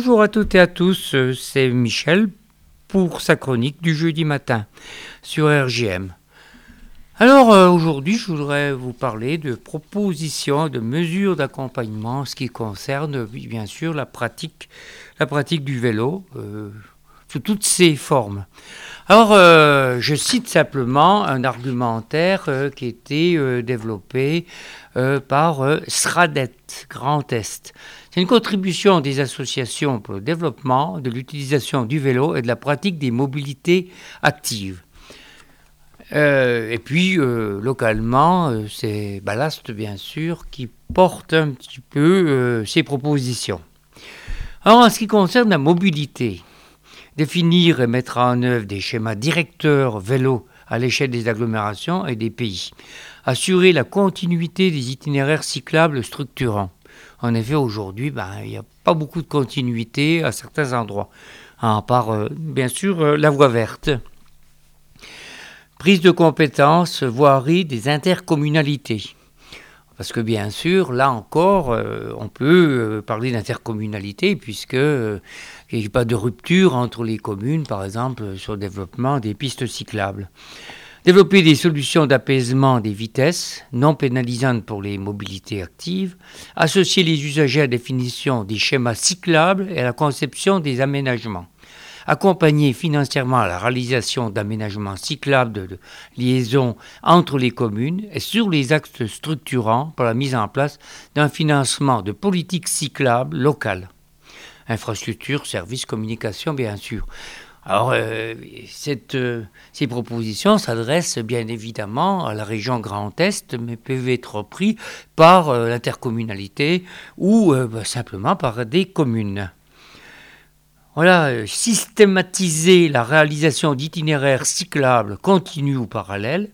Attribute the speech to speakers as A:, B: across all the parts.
A: Bonjour à toutes et à tous, c'est Michel pour sa chronique du jeudi matin sur RJM. Alors aujourd'hui, je voudrais vous parler de propositions, de mesures d'accompagnement en ce qui concerne bien sûr la pratique du vélo sous toutes ses formes. Alors je cite simplement un argumentaire qui a été développé par SRADET, Grand Est. C'est une contribution des associations pour le développement de l'utilisation du vélo et de la pratique des mobilités actives. Et puis, localement, c'est Ballast, bien sûr, qui porte un petit peu ces propositions. Alors, en ce qui concerne la mobilité, définir et mettre en œuvre des schémas directeurs vélo à l'échelle des agglomérations et des pays. Assurer la continuité des itinéraires cyclables structurants. En effet, aujourd'hui, il n'y a pas beaucoup de continuité à certains endroits, à part, bien sûr, la voie verte. Prise de compétences, voirie des intercommunalités. Parce que bien sûr, là encore, on peut parler d'intercommunalité puisque il n'y a pas de rupture entre les communes, par exemple, sur le développement des pistes cyclables. Développer des solutions d'apaisement des vitesses, non pénalisantes pour les mobilités actives. Associer les usagers à la définition des schémas cyclables et à la conception des aménagements. Accompagner financièrement la réalisation d'aménagements cyclables de liaison entre les communes et sur les axes structurants pour la mise en place d'un financement de politiques cyclables locales. Infrastructures, services, communication, bien sûr. Alors, ces propositions s'adressent bien évidemment à la région Grand Est, mais peuvent être reprises par l'intercommunalité ou simplement par des communes. Voilà, systématiser la réalisation d'itinéraires cyclables continus ou parallèles,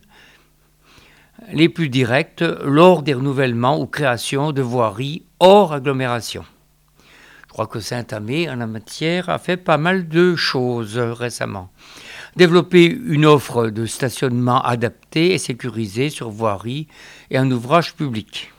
A: les plus directs lors des renouvellements ou créations de voiries hors agglomération. Je crois que Saint-Amé, en la matière, a fait pas mal de choses récemment. Développer une offre de stationnement adaptée et sécurisée sur voirie et en ouvrage public.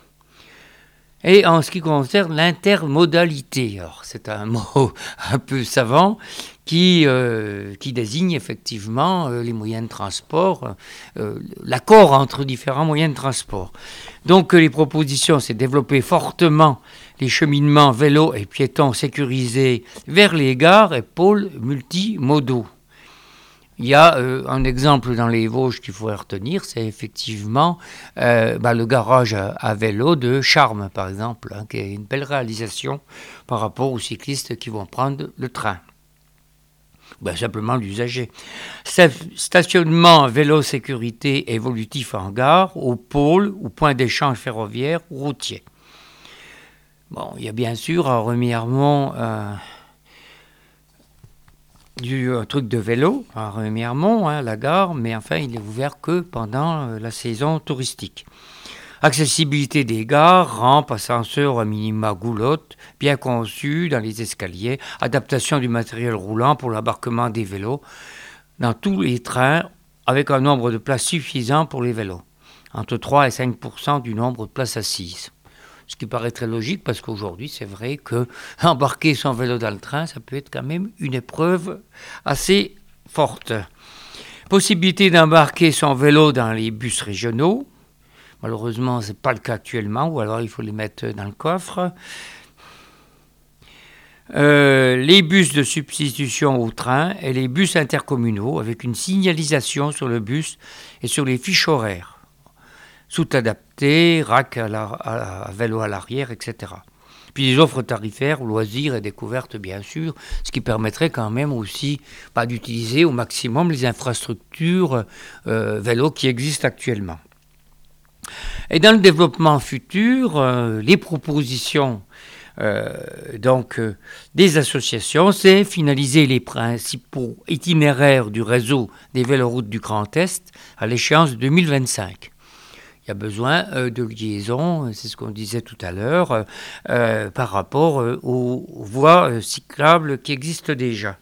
A: Et en ce qui concerne l'intermodalité, alors c'est un mot un peu savant qui désigne effectivement les moyens de transport, l'accord entre différents moyens de transport. Donc les propositions, c'est développer fortement les cheminements vélos et piétons sécurisés vers les gares et pôles multimodaux. Il y a un exemple dans les Vosges qu'il faudrait retenir, c'est effectivement le garage à vélo de Charmes, par exemple, qui est une belle réalisation par rapport aux cyclistes qui vont prendre le train. Simplement l'usager. Stationnement vélo sécurité évolutif en gare, au pôle ou point d'échange ferroviaire ou routier. Il y a bien sûr à Remiremont un truc de vélo à Remiremont, la gare, mais enfin il est ouvert que pendant la saison touristique. Accessibilité des gares, rampes, ascenseurs à minima goulottes, bien conçus dans les escaliers, adaptation du matériel roulant pour l'embarquement des vélos dans tous les trains avec un nombre de places suffisant pour les vélos, entre 3 et 5% du nombre de places assises. Ce qui paraît très logique parce qu'aujourd'hui, c'est vrai que embarquer son vélo dans le train, ça peut être quand même une épreuve assez forte. Possibilité d'embarquer son vélo dans les bus régionaux. Malheureusement, ce n'est pas le cas actuellement, ou alors il faut les mettre dans le coffre. Les bus de substitution au train et les bus intercommunaux avec une signalisation sur le bus et sur les fiches horaires. Soute adaptée, rack à vélo à l'arrière, etc. Puis des offres tarifaires, loisirs et découvertes, bien sûr, ce qui permettrait quand même aussi d'utiliser au maximum les infrastructures vélo qui existent actuellement. Et dans le développement futur, les propositions des associations, c'est finaliser les principaux itinéraires du réseau des véloroutes du Grand Est à l'échéance de 2025. Il y a besoin de liaisons, c'est ce qu'on disait tout à l'heure, par rapport aux voies cyclables qui existent déjà.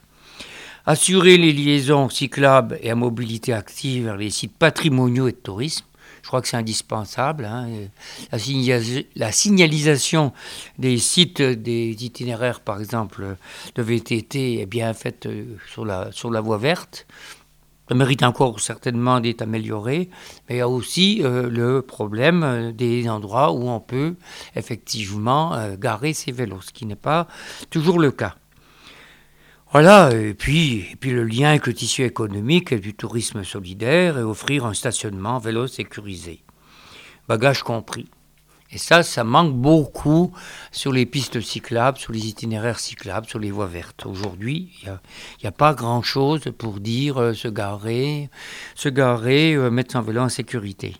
A: Assurer les liaisons cyclables et à mobilité active vers les sites patrimoniaux et de tourisme. Je crois que c'est indispensable. La signalisation des sites, des itinéraires, par exemple, de VTT est bien faite sur la voie verte. Ça mérite encore certainement d'être amélioré, mais il y a aussi le problème des endroits où on peut effectivement garer ses vélos, ce qui n'est pas toujours le cas. Voilà, et puis le lien avec le tissu économique et du tourisme solidaire et offrir un stationnement vélo sécurisé, bagages compris. Et ça manque beaucoup sur les pistes cyclables, sur les itinéraires cyclables, sur les voies vertes. Aujourd'hui, il n'y a pas grand-chose pour dire se garer, mettre son vélo en sécurité.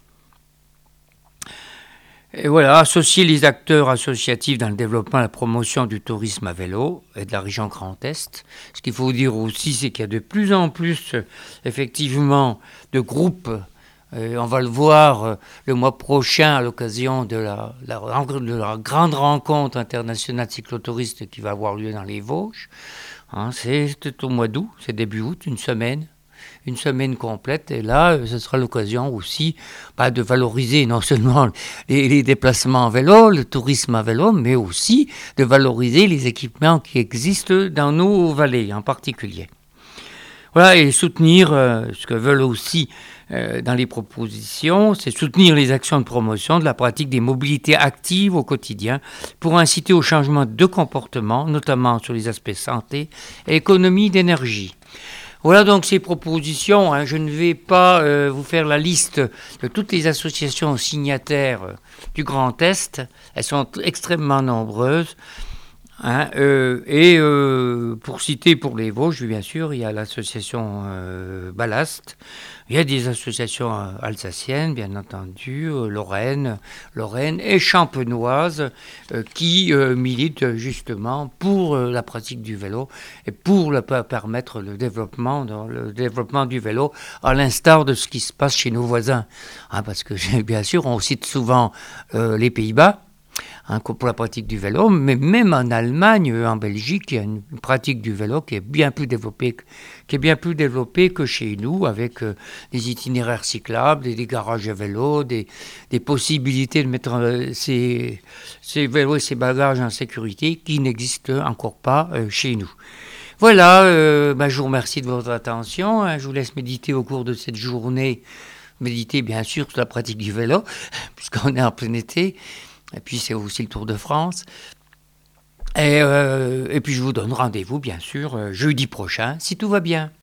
A: Et voilà, associer les acteurs associatifs dans le développement et la promotion du tourisme à vélo et de la région Grand Est. Ce qu'il faut dire aussi, c'est qu'il y a de plus en plus, effectivement, de groupes. On va le voir le mois prochain à l'occasion de la grande rencontre internationale cyclotouristes qui va avoir lieu dans les Vosges. C'est au mois d'août, c'est début août, une semaine complète. Et là, ce sera l'occasion aussi de valoriser non seulement les déplacements en vélo, le tourisme à vélo, mais aussi de valoriser les équipements qui existent dans nos vallées en particulier. Voilà, et soutenir ce que veulent aussi dans les propositions, c'est soutenir les actions de promotion de la pratique des mobilités actives au quotidien pour inciter au changement de comportement, notamment sur les aspects santé et économie d'énergie. Voilà donc ces propositions. Je ne vais pas vous faire la liste de toutes les associations signataires du Grand Est. Elles sont extrêmement nombreuses. Pour citer pour les Vosges, bien sûr, il y a l'association Ballast, il y a des associations alsaciennes, bien entendu, Lorraine et champenoises qui militent justement pour la pratique du vélo et pour permettre le développement du vélo, à l'instar de ce qui se passe chez nos voisins. Parce que bien sûr, on cite souvent les Pays-Bas, pour la pratique du vélo, mais même en Allemagne, en Belgique, il y a une pratique du vélo qui est bien plus développée que chez nous, avec des itinéraires cyclables, des garages à vélo, des possibilités de mettre ces vélos et ces bagages en sécurité qui n'existent encore pas chez nous. Voilà, je vous remercie de votre attention. Je vous laisse méditer au cours de cette journée. Méditer, bien sûr, sur la pratique du vélo, puisqu'on est en plein été. Et puis c'est aussi le Tour de France. Et puis je vous donne rendez-vous, bien sûr, jeudi prochain, si tout va bien.